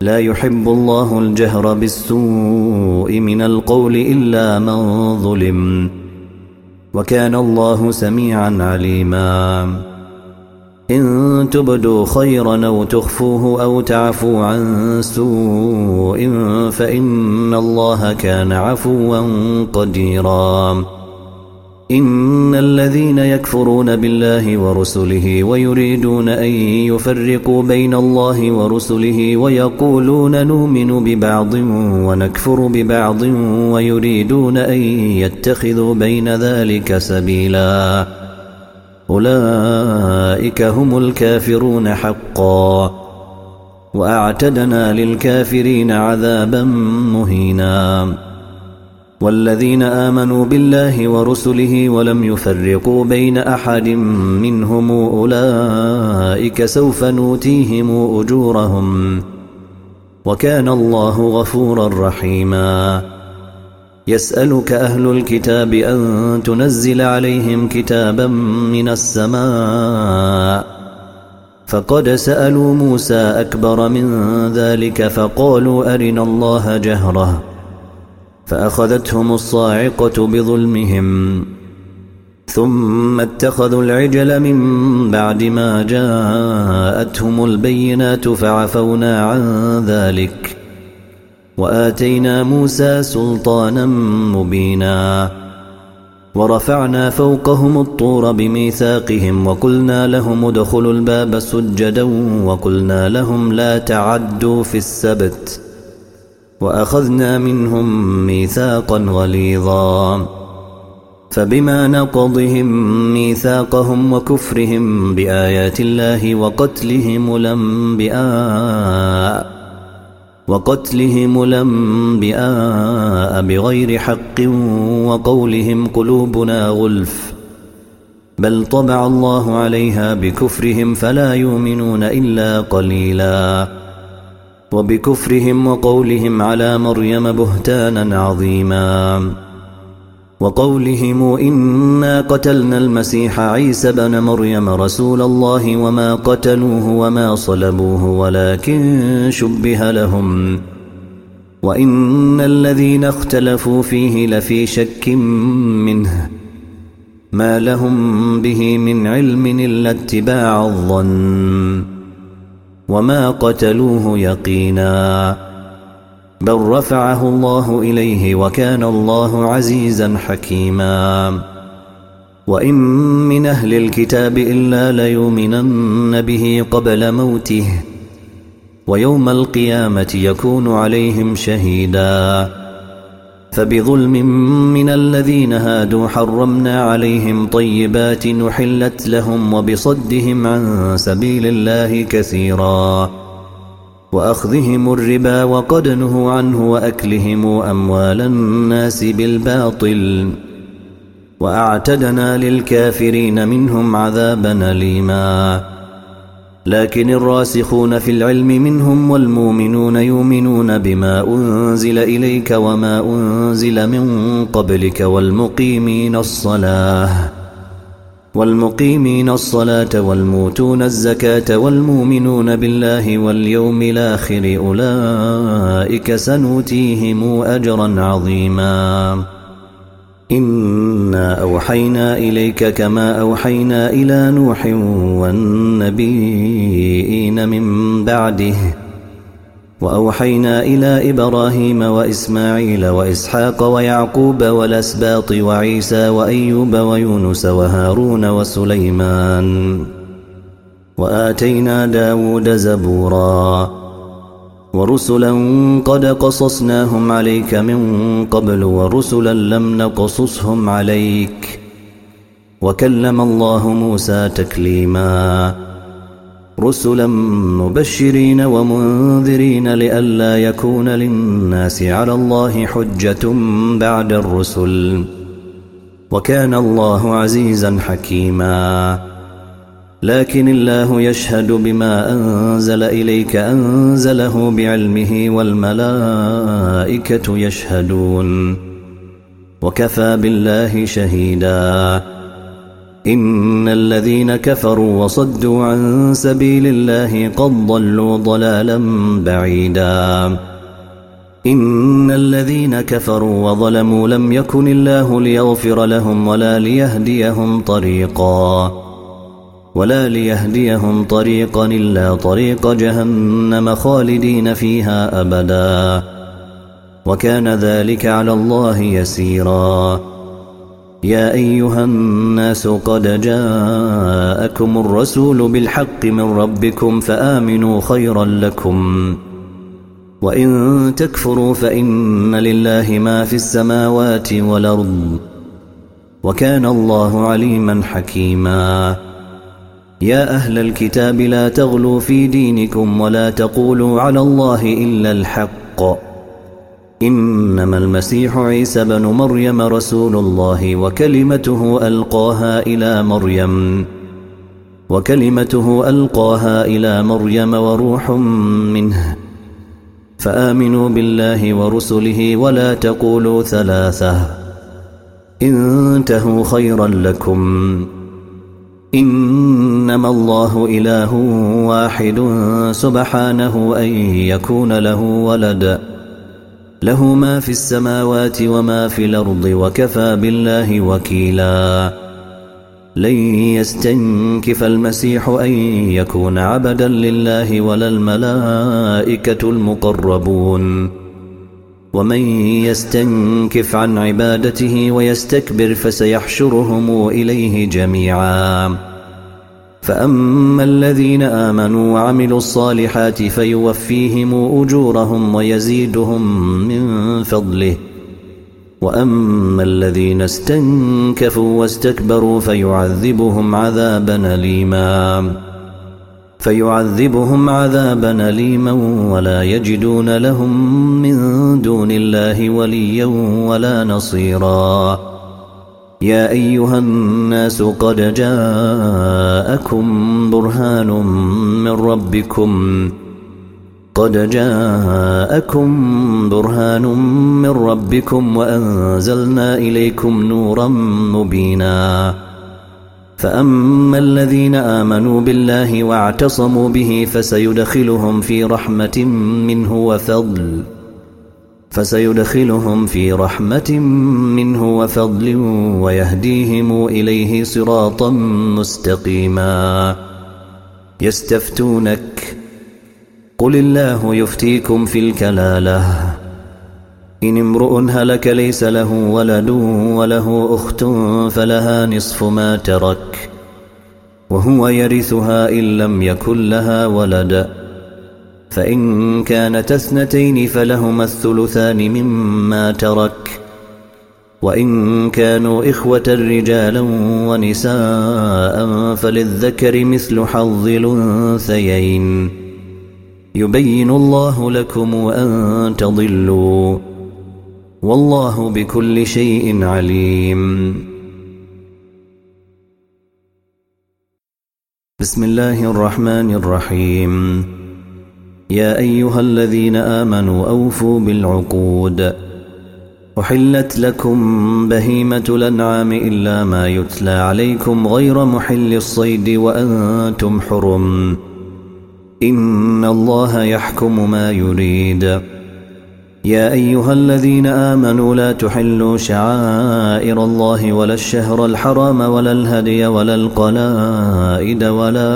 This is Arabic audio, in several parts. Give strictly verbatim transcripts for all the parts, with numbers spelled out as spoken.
لا يحب الله الجهر بالسوء من القول إلا من ظلم، وكان الله سميعا عليما. إن تبدوا خيرا أو تخفوه أو تعفوا عن سوء فإن الله كان عفوا قديرا. إن الذين يكفرون بالله ورسله ويريدون أن يفرقوا بين الله ورسله ويقولون نؤمن ببعض ونكفر ببعض ويريدون أن يتخذوا بين ذلك سبيلا، أولئك هم الكافرون حقا، وأعتدنا للكافرين عذابا مهينا. والذين آمنوا بالله ورسله ولم يفرقوا بين أحد منهم أولئك سوف نؤتيهم أجورهم، وكان الله غفورا رحيما. يسألك أهل الكتاب أن تنزل عليهم كتابا من السماء، فقد سألوا موسى أكبر من ذلك فقالوا أرنا الله جهرة، فأخذتهم الصاعقة بظلمهم، ثم اتخذوا العجل من بعد ما جاءتهم البينات فعفونا عن ذلك، وآتينا موسى سلطانا مبينا. ورفعنا فوقهم الطور بميثاقهم وقلنا لهم ادخلوا الباب سجدا وقلنا لهم لا تعدوا في السبت، وأخذنا منهم ميثاقا غليظا. فبما نقضهم ميثاقهم وكفرهم بآيات الله وقتلهم الأنبياء وقتلهم الأنبياء بغير حق وقولهم قلوبنا غلف، بل طبع الله عليها بكفرهم فلا يؤمنون إلا قليلا. وبكفرهم وقولهم على مريم بهتانا عظيما، وقولهم إنا قتلنا المسيح عيسى بن مريم رسول الله وما قتلوه وما صلبوه ولكن شبه لهم، وإن الذين اختلفوا فيه لفي شك منه، ما لهم به من علم إلا اتباع الظن، وما قتلوه يقينا، بل رفعه الله إليه وكان الله عزيزا حكيما. وإن من أهل الكتاب إلا ليؤمنن به قبل موته، ويوم القيامة يكون عليهم شهيدا. فبظلم من الذين هادوا حرمنا عليهم طيبات نحلت لهم وبصدهم عن سبيل الله كثيرا، وأخذهم الربا وقد نهوا عنه وأكلهم أموال الناس بالباطل، وأعتدنا للكافرين منهم عذابا أليما. لكن الراسخون في العلم منهم والمؤمنون يؤمنون بما أنزل إليك وما أنزل من قبلك والمقيمين الصلاة والمقيمين الصلاة والموتون الزكاة والمؤمنون بالله واليوم الآخر أولئك سنؤتيهم أجرا عظيما. إنا أوحينا إليك كما أوحينا إلى نوح والنبيين من بعده، وأوحينا إلى إبراهيم وإسماعيل وإسحاق ويعقوب والأسباط وعيسى وأيوب ويونس وهارون وسليمان، وآتينا داود زبورا، ورسلا قد قصصناهم عليك من قبل ورسلا لم نقصصهم عليك، وكلم الله موسى تكليما. رسلا مبشرين ومنذرين لئلا يكون للناس على الله حجة بعد الرسل، وكان الله عزيزا حكيما. لكن الله يشهد بما أنزل إليك أنزله بعلمه والملائكة يشهدون، وكفى بالله شهيدا. إن الذين كفروا وصدوا عن سبيل الله قد ضلوا ضلالا بعيدا إن الذين كفروا وظلموا لم يكن الله ليغفر لهم ولا ليهديهم طريقا ولا ليهديهم طريقا إلا طريق جهنم خالدين فيها أبدا وكان ذلك على الله يسيرا يا أيها الناس قد جاءكم الرسول بالحق من ربكم فآمنوا خيرا لكم وإن تكفروا فإن لله ما في السماوات والأرض وكان الله عليما حكيما يا أهل الكتاب لا تغلوا في دينكم ولا تقولوا على الله إلا الحق إنما المسيح عيسى بن مريم رسول الله وكلمته ألقاها إلى مريم وكلمته ألقاها إلى مريم وروح منه فآمنوا بالله ورسله ولا تقولوا ثلاثة انتهوا خيرا لكم إنما الله إله واحد سبحانه أن يكون له ولد له ما في السماوات وما في الأرض وكفى بالله وكيلا لن يستنكف المسيح أن يكون عبدا لله ولا الملائكة المقربون ومن يستنكف عن عبادته ويستكبر فسيحشرهم إليه جميعا فأما الذين آمنوا وعملوا الصالحات فيوفيهم أجورهم ويزيدهم من فضله وأما الذين استنكفوا واستكبروا فيعذبهم عذابا أليما فيعذبهم عذابا أليما ولا يجدون لهم من دون الله وليا ولا نصيرا يا أيها الناس قد جاءكم برهان من ربكم قد جاءكم برهان من ربكم وأنزلنا إليكم نورا مبينا فأما الذين آمنوا بالله واعتصموا به فسيدخلهم في رحمة منه وفضل فسيدخلهم في رحمة منه وفضل ويهديهم إليه صراطا مستقيما يستفتونك قل الله يفتيكم في الكلالة إن امرؤ هلك ليس له ولد وله أخت فلها نصف ما ترك وهو يرثها إن لم يكن لها ولد فإن كانت اثنتين فلهما الثلثان مما ترك وإن كانوا إخوة رجالا ونساء فللذكر مثل حظ الأنثيين يبين الله لكم أن تضلوا والله بكل شيء عليم بسم الله الرحمن الرحيم يا أيها الذين آمنوا أوفوا بالعقود أحلت لكم بهيمة الأنعام إلا ما يتلى عليكم غير محل الصيد وأنتم حرم إن الله يحكم ما يريد يا أيها الذين آمنوا لا تحلوا شعائر الله ولا الشهر الحرام ولا الهدي ولا القلائد ولا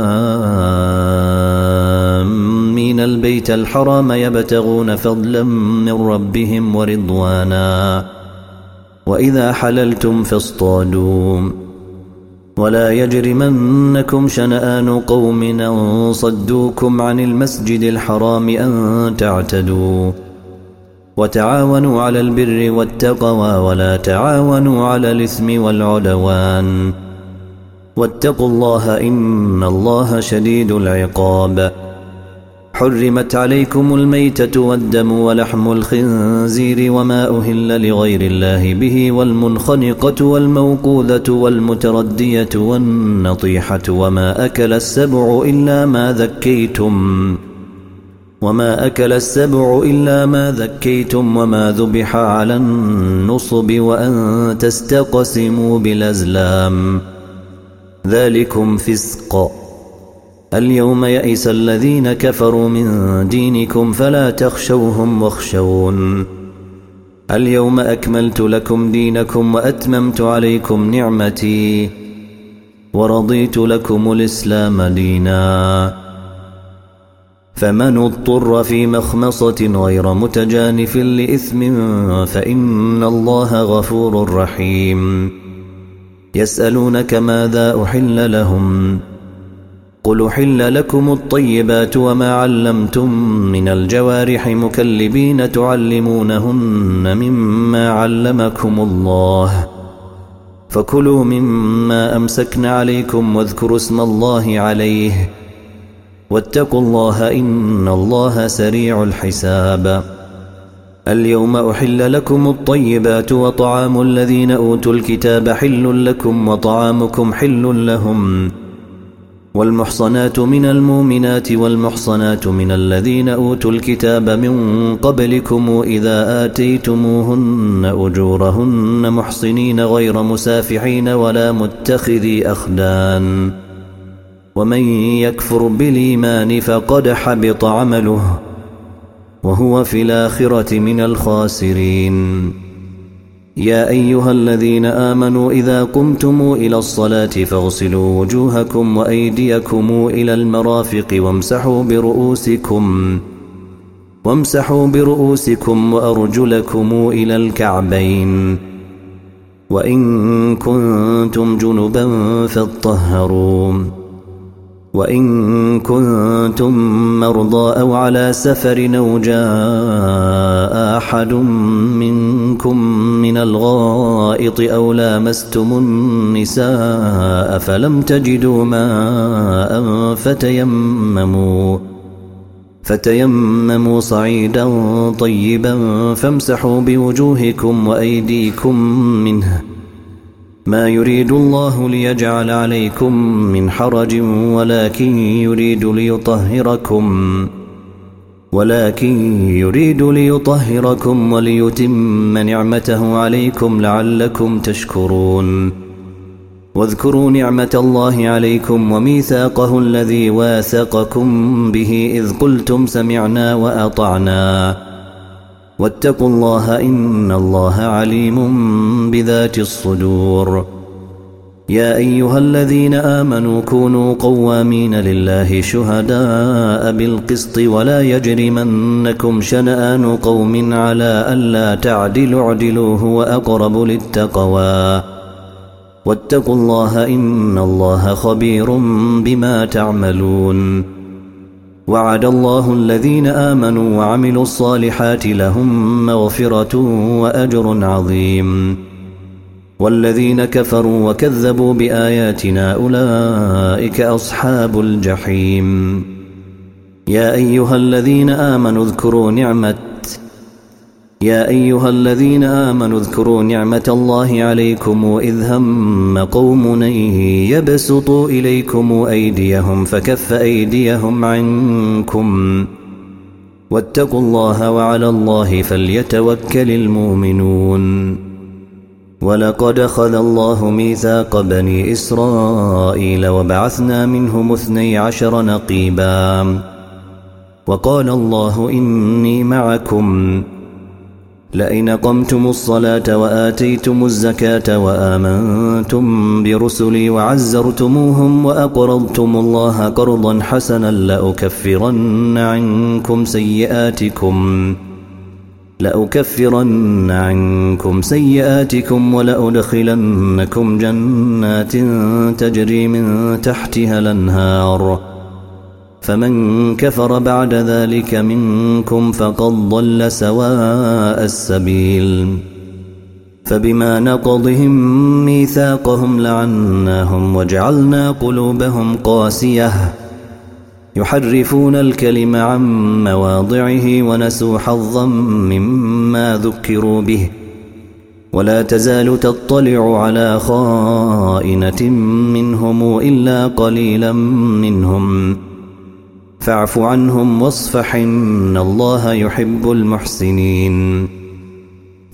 آمين البيت الحرام يبتغون فضلا من ربهم ورضوانا وإذا حللتم فاصطادوا ولا يجرمنكم شنآن قوم أن صدوكم عن المسجد الحرام أن تعتدوا وتعاونوا على البر والتقوى ولا تعاونوا على الإثم والعدوان واتقوا الله إن الله شديد العقاب حرمت عليكم الميتة والدم ولحم الخنزير وما أهل لغير الله به والمنخنقة والموقوذة والمتردية والنطيحة وما أكل السبع إلا ما ذكيتم وما أكل السبع إلا ما ذكيتم وما ذبح على النصب وأن تستقسموا بالأزلام ذلكم فسق. اليوم يئس الذين كفروا من دينكم فلا تخشوهم واخشون. اليوم أكملت لكم دينكم وأتممت عليكم نعمتي ورضيت لكم الإسلام دينا. فمن اضطر في مخمصة غير متجانف لإثم فإن الله غفور رحيم. يسألونك ماذا أحل لهم قل أحل لكم الطيبات وما علمتم من الجوارح مكلبين تعلمونهن مما علمكم الله فكلوا مما أمسكن عليكم واذكروا اسم الله عليه واتقوا الله إن الله سريع الحساب. اليوم أحل لكم الطيبات وطعام الذين أوتوا الكتاب حل لكم وطعامكم حل لهم والمحصنات من المؤمنات والمحصنات من الذين أوتوا الكتاب من قبلكم إذا آتيتموهن أجورهن محصنين غير مسافحين ولا متخذي أخدان ومن يكفر بالإيمان فقد حبط عمله وهو في الآخرة من الخاسرين. يا أيها الذين آمنوا إذا قمتم إلى الصلاة فاغسلوا وجوهكم وأيديكم إلى المرافق وامسحوا برؤوسكم وامسحوا برؤوسكم وأرجلكم إلى الكعبين وإن كنتم جنبا فاطهروا وإن كنتم مرضى أو على سفر أو جاء أحد منكم من الغائط أو لامستم النساء فلم تجدوا ماء فتيمموا فتيمموا صعيدا طيبا فامسحوا بوجوهكم وأيديكم منه ما يريد الله ليجعل عليكم من حرج ولكن يريد ليطهركم ولكن يريد ليطهركم وليتم نعمته عليكم لعلكم تشكرون. واذكروا نعمة الله عليكم وميثاقه الذي واثقكم به إذ قلتم سمعنا وأطعنا واتقوا الله إن الله عليم بذات الصدور. يا أيها الذين آمنوا كونوا قوامين لله شهداء بالقسط ولا يجرمنكم شنآن قوم على ألا تعدلوا اعدلوا هو أقرب للتقوى واتقوا الله إن الله خبير بما تعملون. وعد الله الذين آمنوا وعملوا الصالحات لهم مغفرة وأجر عظيم والذين كفروا وكذبوا بآياتنا أولئك أصحاب الجحيم. يا أيها الذين آمنوا اذكروا نعمة يا أيها الذين آمنوا اذكروا نعمة الله عليكم إذ هم قوم يبسطوا إليكم أيديهم فكف أيديهم عنكم واتقوا الله وعلى الله فليتوكل المؤمنون. ولقد أخذ الله ميثاق بني إسرائيل وبعثنا منهم اثني عشر نقيبا وقال الله إني معكم لئن قمتم الصلاة وآتيتم الزكاة وآمنتم برسلي وعزرتموهم وأقرضتم الله قرضا حسنا لأكفرن عنكم سيئاتكم لأكفرن عنكم سيئاتكم ولأدخلنكم جنات تجري من تحتها الأنهار فمن كفر بعد ذلك منكم فقد ضل سواء السبيل. فبما نقضهم ميثاقهم لعناهم وجعلنا قلوبهم قاسية يحرفون الكلم عن مواضعه ونسوا حظا مما ذكروا به ولا تزال تطلع على خائنة منهم إلا قليلا منهم فاعف عنهم واصفح إن الله يحب المحسنين.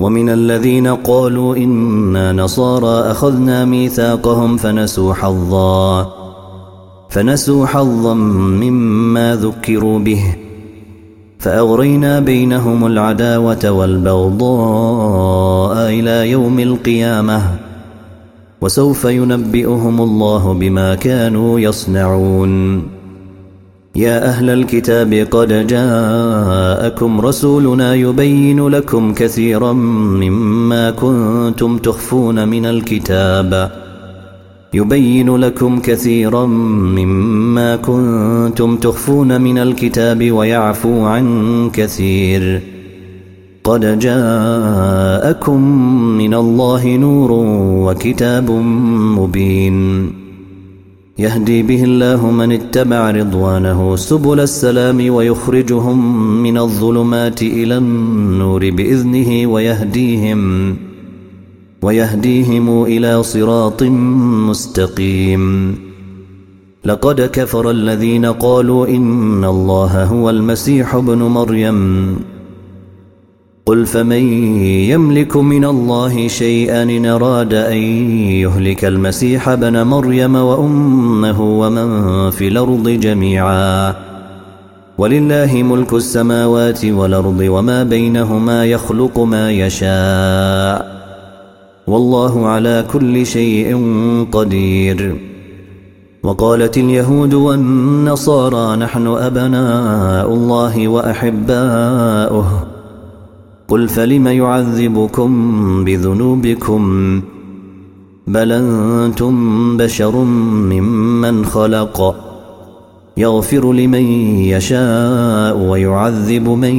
ومن الذين قالوا إنا نصارى أخذنا ميثاقهم فنسوا حظا فنسوا حظا مما ذكروا به فأغرينا بينهم العداوة والبغضاء إلى يوم القيامة وسوف ينبئهم الله بما كانوا يصنعون. يا أهل الكتاب قد جاءكم رسولنا يبين لكم كثيرا مما كنتم تخفون من الكتاب يبين لكم كثيرا مما كنتم تخفون من الكتاب ويعفو عن كثير. قد جاءكم من الله نور وكتاب مبين يهدي به الله من اتبع رضوانه سبل السلام ويخرجهم من الظلمات إلى النور بإذنه ويهديهم ويهديهم إلى صراط مستقيم. لقد كفر الذين قالوا إن الله هو المسيح ابن مريم قل فمن يملك من الله شيئا إن أراد أن يهلك المسيح ابن مريم وأمه ومن في الأرض جميعا ولله ملك السماوات والأرض وما بينهما يخلق ما يشاء والله على كل شيء قدير. وقالت اليهود والنصارى نحن أبناء الله وأحباؤه قل فلم يعذبكم بذنوبكم بل أنتم بشر ممن خلق يغفر لمن يشاء ويعذب من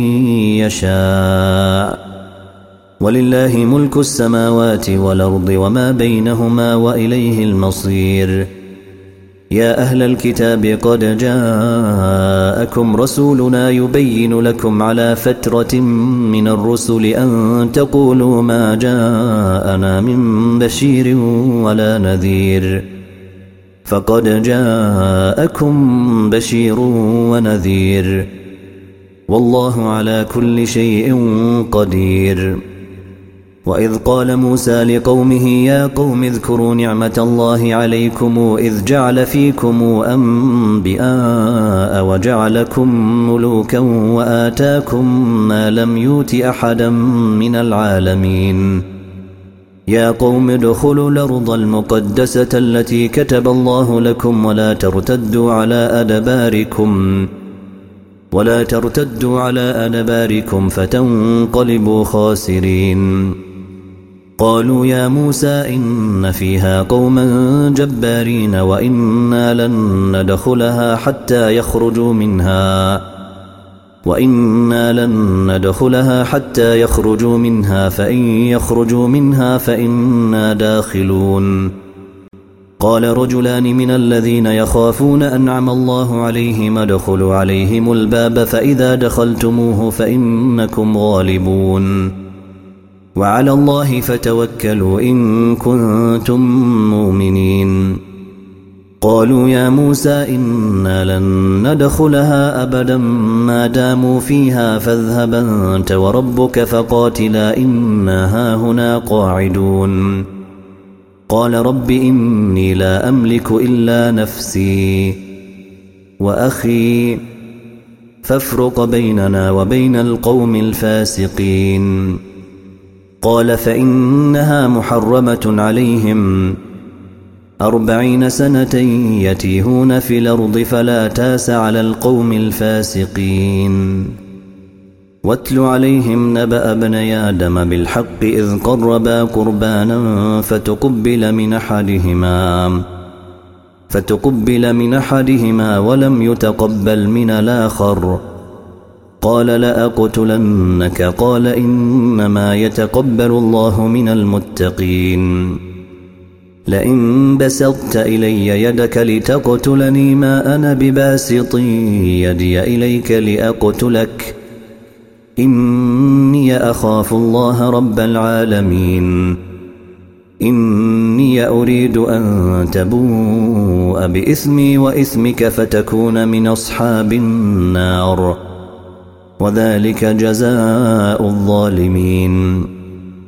يشاء ولله ملك السماوات والأرض وما بينهما وإليه المصير. يا أهل الكتاب قد جاءكم رسولنا يبين لكم على فترة من الرسل أن تقولوا ما جاءنا من بشير ولا نذير فقد جاءكم بشير ونذير والله على كل شيء قدير. وإذ قال موسى لقومه يا قوم اذكروا نعمة الله عليكم إذ جعل فيكم أنبياء وجعلكم ملوكا وآتاكم ما لم يؤت أحدا من العالمين. يا قوم ادخلوا الأرض المقدسة التي كتب الله لكم ولا ترتدوا على أدباركم ولا ترتدوا على أدباركم فتنقلبوا خاسرين. قالوا يا موسى إن فيها قوما جبارين وإنا لن ندخلها حتى يخرجوا منها وإنا لن ندخلها حتى يخرجوا منها فإن يخرجوا منها فإنا داخلون. قال رجلان من الذين يخافون أنعم الله عليهم ادخلوا عليهم الباب فإذا دخلتموه فإنكم غالبون وعلى الله فتوكلوا إن كنتم مؤمنين. قالوا يا موسى إنا لن ندخلها أبدا ما داموا فيها فاذهب أنت وربك فقاتلا إنا هاهنا قاعدون. قال رب إني لا أملك إلا نفسي وأخي فافرق بيننا وبين القوم الفاسقين. قال فإنها محرمة عليهم أربعين سنة يتيهون في الأرض فلا تاس على القوم الفاسقين. واتل عليهم نبأ ابني آدم بالحق إذ قربا قربانا فتقبل من أحدهما فتقبل من أحدهما ولم يتقبل من الآخر قال لأقتلنك قال إنما يتقبل الله من المتقين. لئن بسطت إلي يدك لتقتلني ما أنا بباسط يدي إليك لأقتلك إني أخاف الله رب العالمين. إني أريد أن تبوء بإثمي وإثمك فتكون من أصحاب النار وذلك جزاء الظالمين.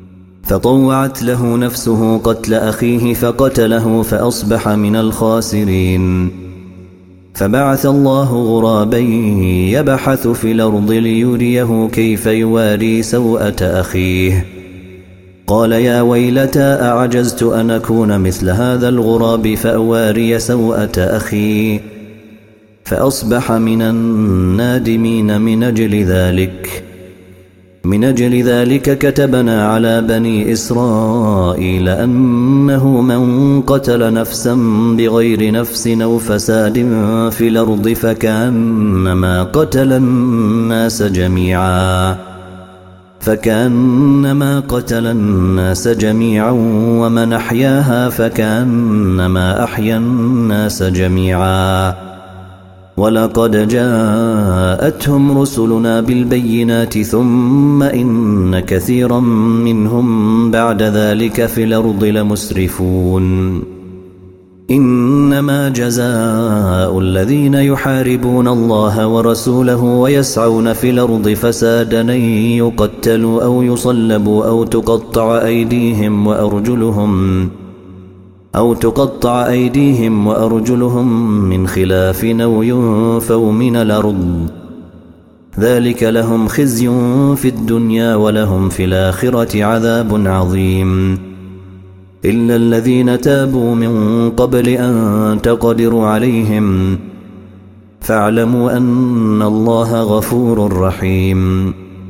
فطوعت له نفسه قتل أخيه فقتله فأصبح من الخاسرين. فبعث الله غرابا يبحث في الأرض ليريه كيف يواري سوءة أخيه. قال يا ويلتى أعجزت أن أكون مثل هذا الغراب فأواري سوءة أخي، فأصبح من النادمين. من أجل ذلك من أجل ذلك كتبنا على بني إسرائيل أنه من قتل نفسا بغير نفس أو فساد في الأرض فكأنما قتل الناس جميعا فكأنما قتل الناس جميعا ومن أحياها فكأنما أحيا الناس جميعا. ولقد جاءتهم رسلنا بالبينات ثم إن كثيرا منهم بعد ذلك في الأرض لمسرفون. إنما جزاء الذين يحاربون الله ورسوله ويسعون في الأرض فسادا أن يقتلوا أو يصلبوا أو تقطع أيديهم وأرجلهم أو تقطع أيديهم وأرجلهم من خلاف أو ينفوا من الأرض، ذلك لهم خزي في الدنيا ولهم في الآخرة عذاب عظيم. إلا الذين تابوا من قبل أن تقدروا عليهم فاعلموا أن الله غفور رحيم.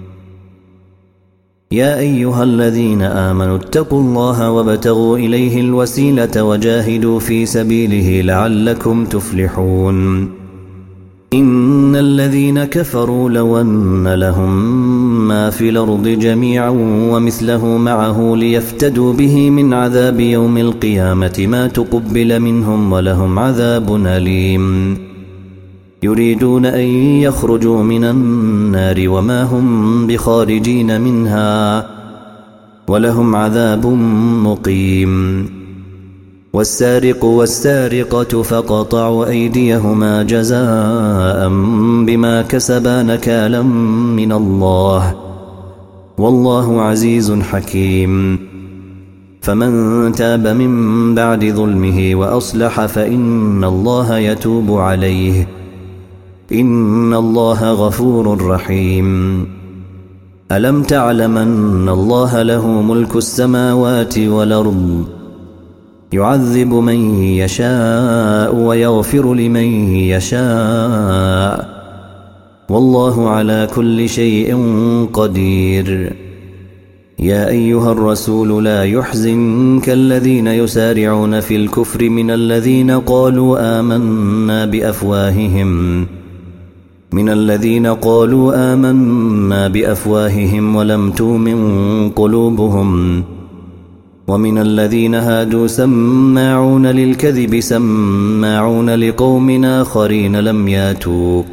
يا أيها الذين آمنوا اتقوا الله وابتغوا إليه الوسيلة وجاهدوا في سبيله لعلكم تفلحون. إن الذين كفروا لو أن لهم ما في الأرض جميعا ومثله معه ليفتدوا به من عذاب يوم القيامة ما تقبل منهم ولهم عذاب أليم. يريدون أن يخرجوا من النار وما هم بخارجين منها ولهم عذاب مقيم. والسارق والسارقة فقطعوا أيديهما جزاء بما كسبا نكالا من الله والله عزيز حكيم. فمن تاب من بعد ظلمه وأصلح فإن الله يتوب عليه إن الله غفور رحيم. ألم تعلم أن الله له ملك السماوات والأرض يعذب من يشاء ويغفر لمن يشاء والله على كل شيء قدير. يا أيها الرسول لا يحزنك الذين يسارعون في الكفر من الذين قالوا آمنا بأفواههم من الذين قالوا آمنا بأفواههم ولم تؤمن قلوبهم ومن الذين هادوا سماعون للكذب سماعون لقوم آخرين لم ياتوك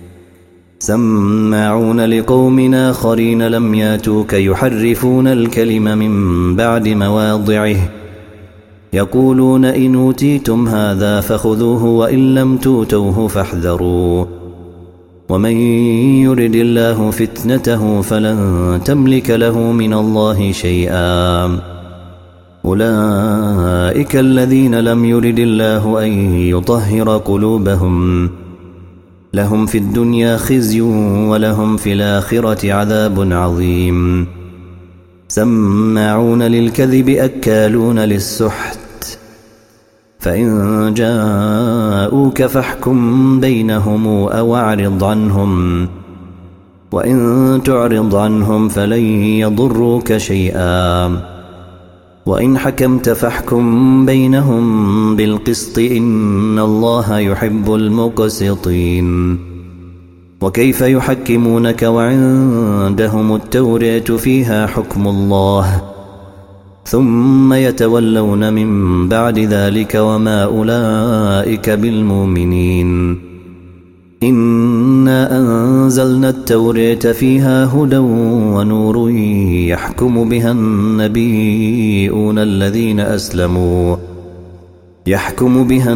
سماعون لقوم آخرين لم ياتوك يحرفون الكلم من بعد مواضعه يقولون إن أوتيتم هذا فخذوه وإن لم توتوه فاحذروا ومن يرد الله فتنته فلن تملك له من الله شيئا. أولئك الذين لم يرد الله أن يطهر قلوبهم لهم في الدنيا خزي ولهم في الآخرة عذاب عظيم. سماعون للكذب أكالون للسحت فإن جاءوك فاحكم بينهم أو أعرض عنهم وإن تعرض عنهم فلن يضروك شيئا وإن حكمت فاحكم بينهم بالقسط إن الله يحب المقسطين. وكيف يحكمونك وعندهم التوراة فيها حكم الله ثم يتولون من بعد ذلك وما أولئك بالمؤمنين. إنا أنزلنا التوراة فيها هدى ونور يحكم بها النبيون الذين أسلموا يحكم بها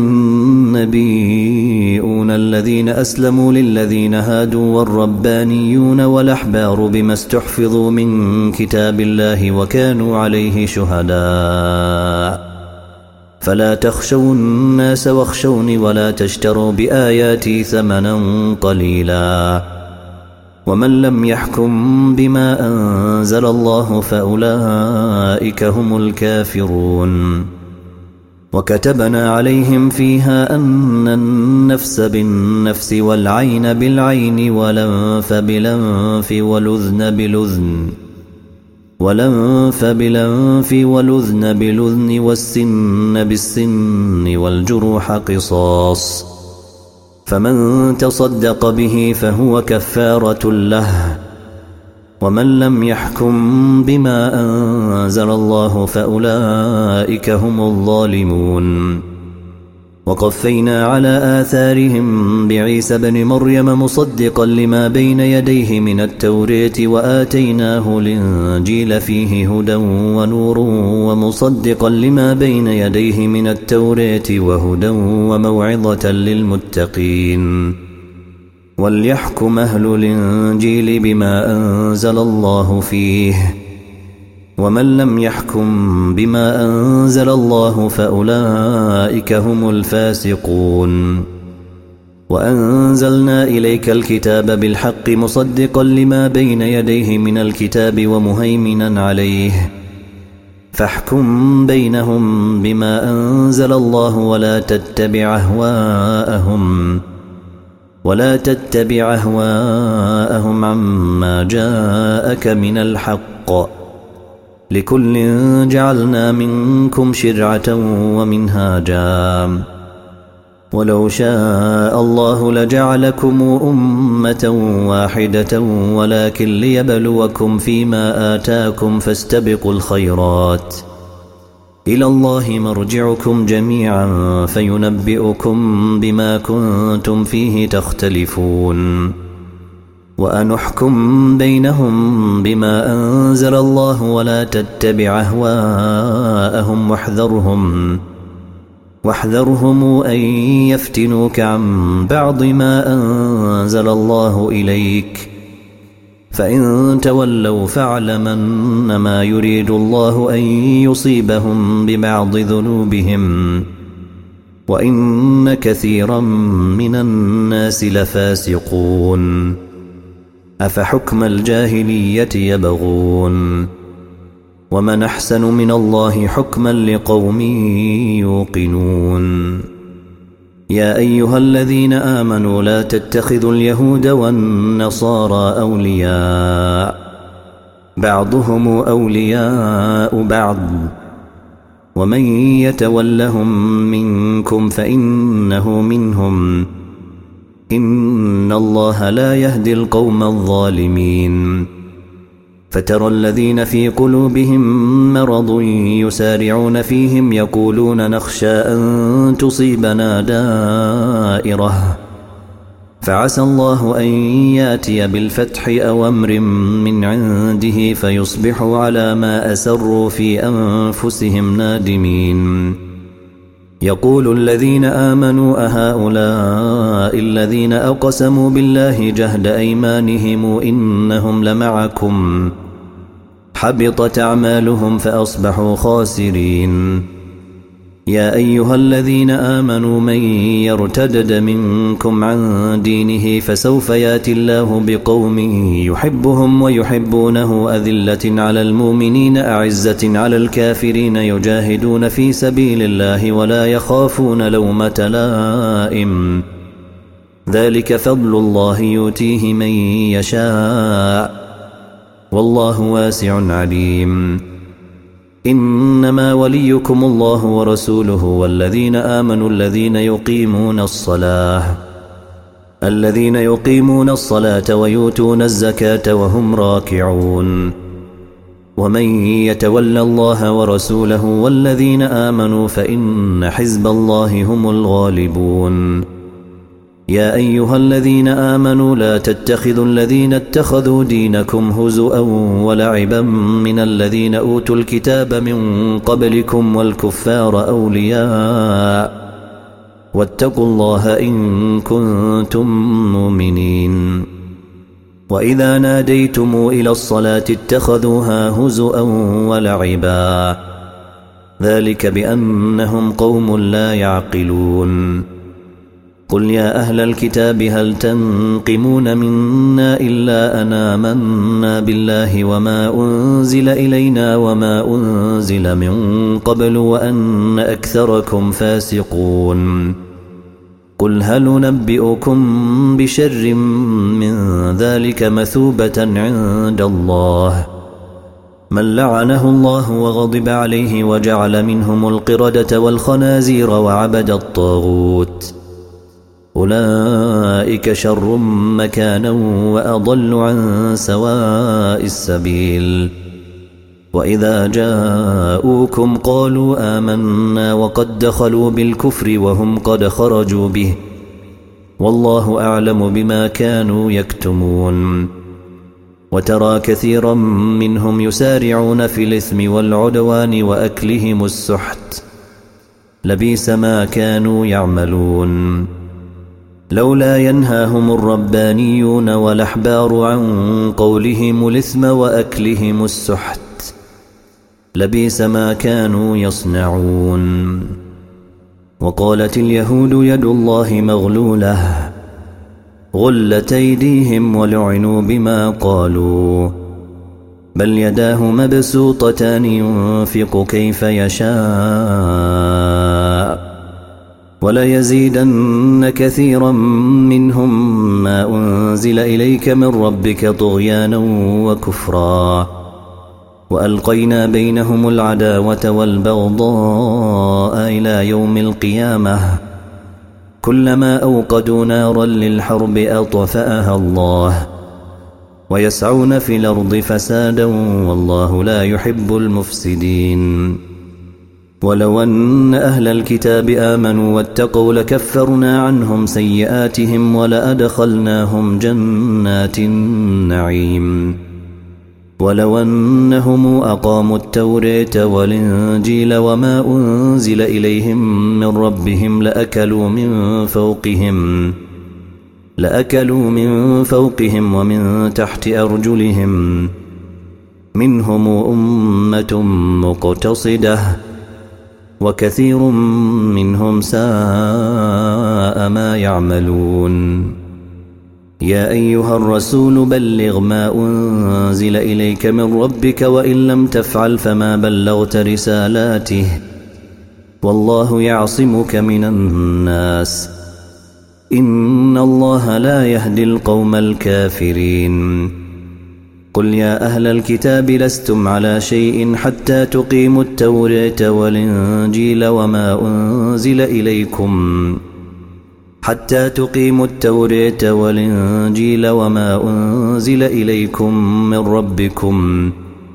النبيون الذين أسلموا للذين هادوا والربانيون والأحبار بما استحفظوا من كتاب الله وكانوا عليه شهداء فلا تخشوا الناس واخشوني ولا تشتروا بآياتي ثمنا قليلا ومن لم يحكم بما أنزل الله فأولئك هم الكافرون وكتبنا عليهم فيها أن النفس بالنفس والعين بالعين والأنف بالأنف والأذن بالأذن والأنف بالأنف والأذن بالأذن والسن بالسن والجروح قصاص فمن تصدق به فهو كفارة له ومن لم يحكم بما أنزل الله فأولئك هم الظالمون وقفينا على آثارهم بعيسى بن مريم مصدقا لما بين يديه من التوراة وآتيناه الإنجيل فيه هدى ونور ومصدقا لما بين يديه من التوراة وهدى وموعظة للمتقين وليحكم أهل الإنجيل بما أنزل الله فيه ومن لم يحكم بما أنزل الله فأولئك هم الفاسقون وأنزلنا إليك الكتاب بالحق مصدقا لما بين يديه من الكتاب ومهيمنا عليه فاحكم بينهم بما أنزل الله ولا تتبع أهواءهم ولا تتبع أهواءهم عما جاءك من الحق لكل جعلنا منكم شرعة ومنهاجا ولو شاء الله لجعلكم أمة واحدة ولكن ليبلوكم فيما آتاكم فاستبقوا الخيرات إلى الله مرجعكم جميعا فينبئكم بما كنتم فيه تختلفون وأنحكم بينهم بما أنزل الله ولا تتبع أهواءهم واحذرهم واحذرهم أن يفتنوك عن بعض ما أنزل الله إليك فإن تولوا فاعلم أنما يريد الله أن يصيبهم ببعض ذنوبهم وإن كثيرا من الناس لفاسقون أفحكم الجاهلية يبغون ومن أحسن من الله حكما لقوم يوقنون يا أيها الذين آمنوا لا تتخذوا اليهود والنصارى أولياء بعضهم أولياء بعض ومن يتولهم منكم فإنه منهم إن الله لا يهدي القوم الظالمين فترى الذين في قلوبهم مرض يسارعون فيهم يقولون نخشى أن تصيبنا دائرة فعسى الله أن ياتي بالفتح أو أمر من عنده فيصبحوا على ما أسروا في أنفسهم نادمين يقول الذين آمنوا أهؤلاء الذين أقسموا بالله جهد أيمانهم إنهم لمعكم حبطت أعمالهم فأصبحوا خاسرين يا أيها الذين آمنوا من يرتدد منكم عن دينه فسوف ياتي الله بقوم يحبهم ويحبونه أذلة على المؤمنين أعزة على الكافرين يجاهدون في سبيل الله ولا يخافون لومة لائم ذلك فضل الله يؤتيه من يشاء والله واسع عليم إنما وليكم الله ورسوله والذين آمنوا الذين يقيمون الصلاة الذين يقيمون الصلاة ويؤتون الزكاة وهم راكعون ومن يتولى الله ورسوله والذين آمنوا فإن حزب الله هم الغالبون يا أيها الذين آمنوا لا تتخذوا الذين اتخذوا دينكم هزؤا ولعبا من الذين أوتوا الكتاب من قبلكم والكفار أولياء واتقوا الله إن كنتم مؤمنين. وإذا ناديتم إلى الصلاة اتخذوها هزؤا ولعبا ذلك بأنهم قوم لا يعقلون. قل يا أهل الكتاب هل تنقمون منا إلا أن آمنا بالله وما أنزل إلينا وما أنزل من قبل وأن أكثركم فاسقون. قل هل ننبئكم بشر من ذلك مثوبة عند الله من لعنه الله وغضب عليه وجعل منهم القردة والخنازير وعبد الطاغوت أولئك شر مكانا وأضل عن سواء السبيل. وإذا جاءوكم قالوا آمنا وقد دخلوا بالكفر وهم قد خرجوا به والله أعلم بما كانوا يكتمون. وترى كثيرا منهم يسارعون في الإثم والعدوان وأكلهم السحت لبئس ما كانوا يعملون. لولا ينهاهم الربانيون والأحبار عن قولهم الإثم وأكلهم السحت لبئس ما كانوا يصنعون. وقالت اليهود يد الله مغلولة غلت أيديهم ولعنوا بما قالوا بل يداه مبسوطتان ينفق كيف يشاء وليزيدن كثيرا منهم ما أنزل إليك من ربك طغيانا وكفرا وألقينا بينهم العداوة والبغضاء إلى يوم القيامة كلما أوقدوا نارا للحرب أطفأها الله ويسعون في الأرض فسادا والله لا يحب المفسدين. ولو أن أهل الكتاب آمنوا واتقوا لكفرنا عنهم سيئاتهم ولأدخلناهم جنات النعيم. ولو أنهم أقاموا التوراة والإنجيل وما أنزل إليهم من ربهم لأكلوا من فوقهم لأكلوا من فوقهم ومن تحت أرجلهم منهم أمة مقتصدة وكثير منهم ساء ما يعملون. يا أيها الرسول بلغ ما أنزل إليك من ربك وإن لم تفعل فما بلغت رسالاته والله يعصمك من الناس إن الله لا يهدي القوم الكافرين. قل يا أهل الكتاب لستم على شيء حتى تقيموا التوراة والإنجيل وما أنزل إليكم حتى تقيموا التوراة والإنجيل وما أنزل إليكم من ربكم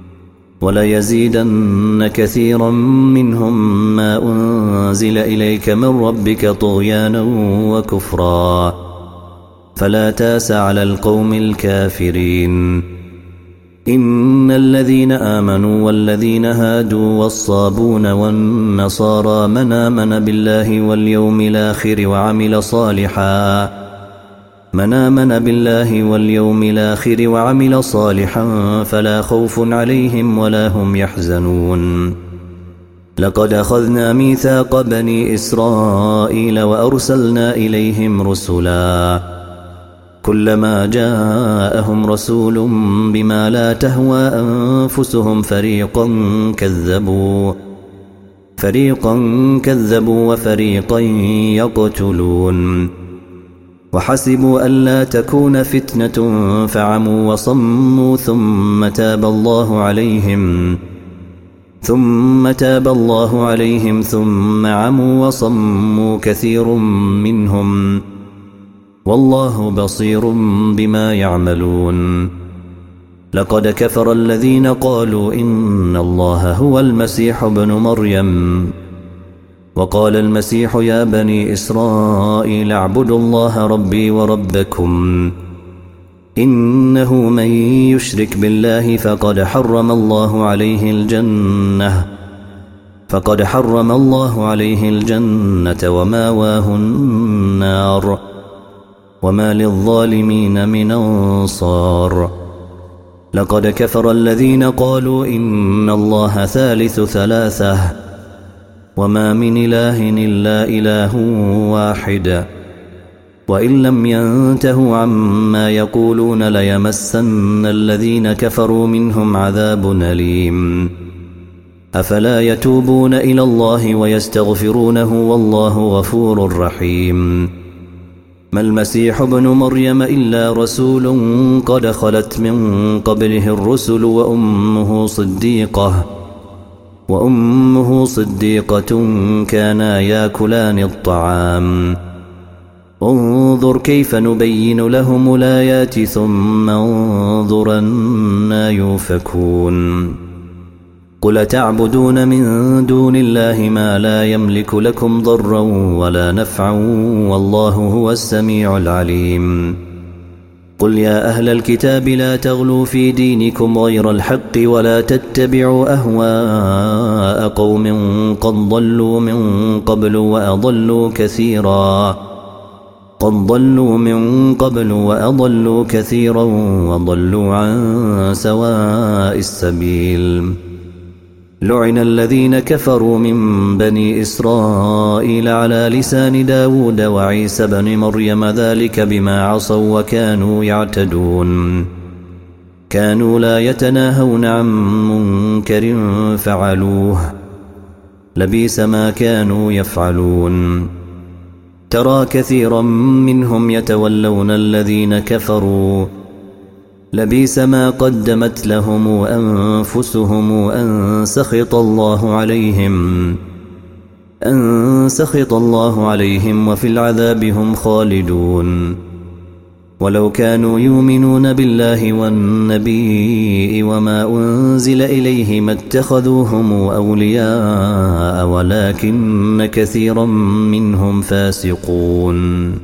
وليزيدن كثيرا منهم ما أنزل إليك من ربك طغيانا وكفرا فلا تاس على القوم الكافرين. إن الذين آمنوا والذين هادوا والصابون والنصارى من آمن بالله واليوم الآخر وعمل صالحا من آمن بالله واليوم الآخر وعمل صالحا فلا خوف عليهم ولا هم يحزنون. لقد أخذنا ميثاق بني إسرائيل وأرسلنا إليهم رسلا كلما جاءهم رسول بما لا تهوى أنفسهم فريقا كذبوا فريقا كذبوا وفريقا يقتلون وحسبوا ألا تكون فتنة فعموا وصموا ثم تاب الله عليهم ثم تاب الله عليهم ثم عموا وصموا كثير منهم والله بصير بما يعملون. لقد كفر الذين قالوا إن الله هو المسيح ابن مريم وقال المسيح يا بني إسرائيل اعبدوا الله ربي وربكم إنه من يشرك بالله فقد حرم الله عليه الجنة فقد حرم الله عليه الجنة وماواه النار وما للظالمين من أنصار لقد كفر الذين قالوا إن الله ثالث ثلاثة وما من إله إلا إله واحد وإن لم ينتهوا عما يقولون ليمسن الذين كفروا منهم عذاب أليم أفلا يتوبون إلى الله ويستغفرونه والله غفور رحيم ما المسيح ابن مريم إلا رسول قد خلت من قبله الرسل وأمه صديقة وأمه صديقة كانا ياكلان الطعام انظر كيف نبين لهم الآيات ثم انظر أنى يؤفكون قل تعبدون من دون الله ما لا يملك لكم ضرا ولا نفعا والله هو السميع العليم قل يا أهل الكتاب لا تغلوا في دينكم غير الحق ولا تتبعوا أهواء قوم قد ضلوا من قبل وأضلوا كثيرا قد ضلوا من قبل وأضلوا كثيرا وضلوا عن سواء السبيل لعن الذين كفروا من بني إسرائيل على لسان داود وعيسى بن مريم ذلك بما عصوا وكانوا يعتدون كانوا لا يتناهون عن منكر فعلوه لبئس ما كانوا يفعلون ترى كثيرا منهم يتولون الذين كفروا لبئس ما قدمت لهم أنفسهم أن سخط الله عليهم أن سخط الله عليهم وفي العذاب هم خالدون ولو كانوا يؤمنون بالله والنبي وما أنزل إليه ما اتخذوهم أولياء ولكن كثيرا منهم فاسقون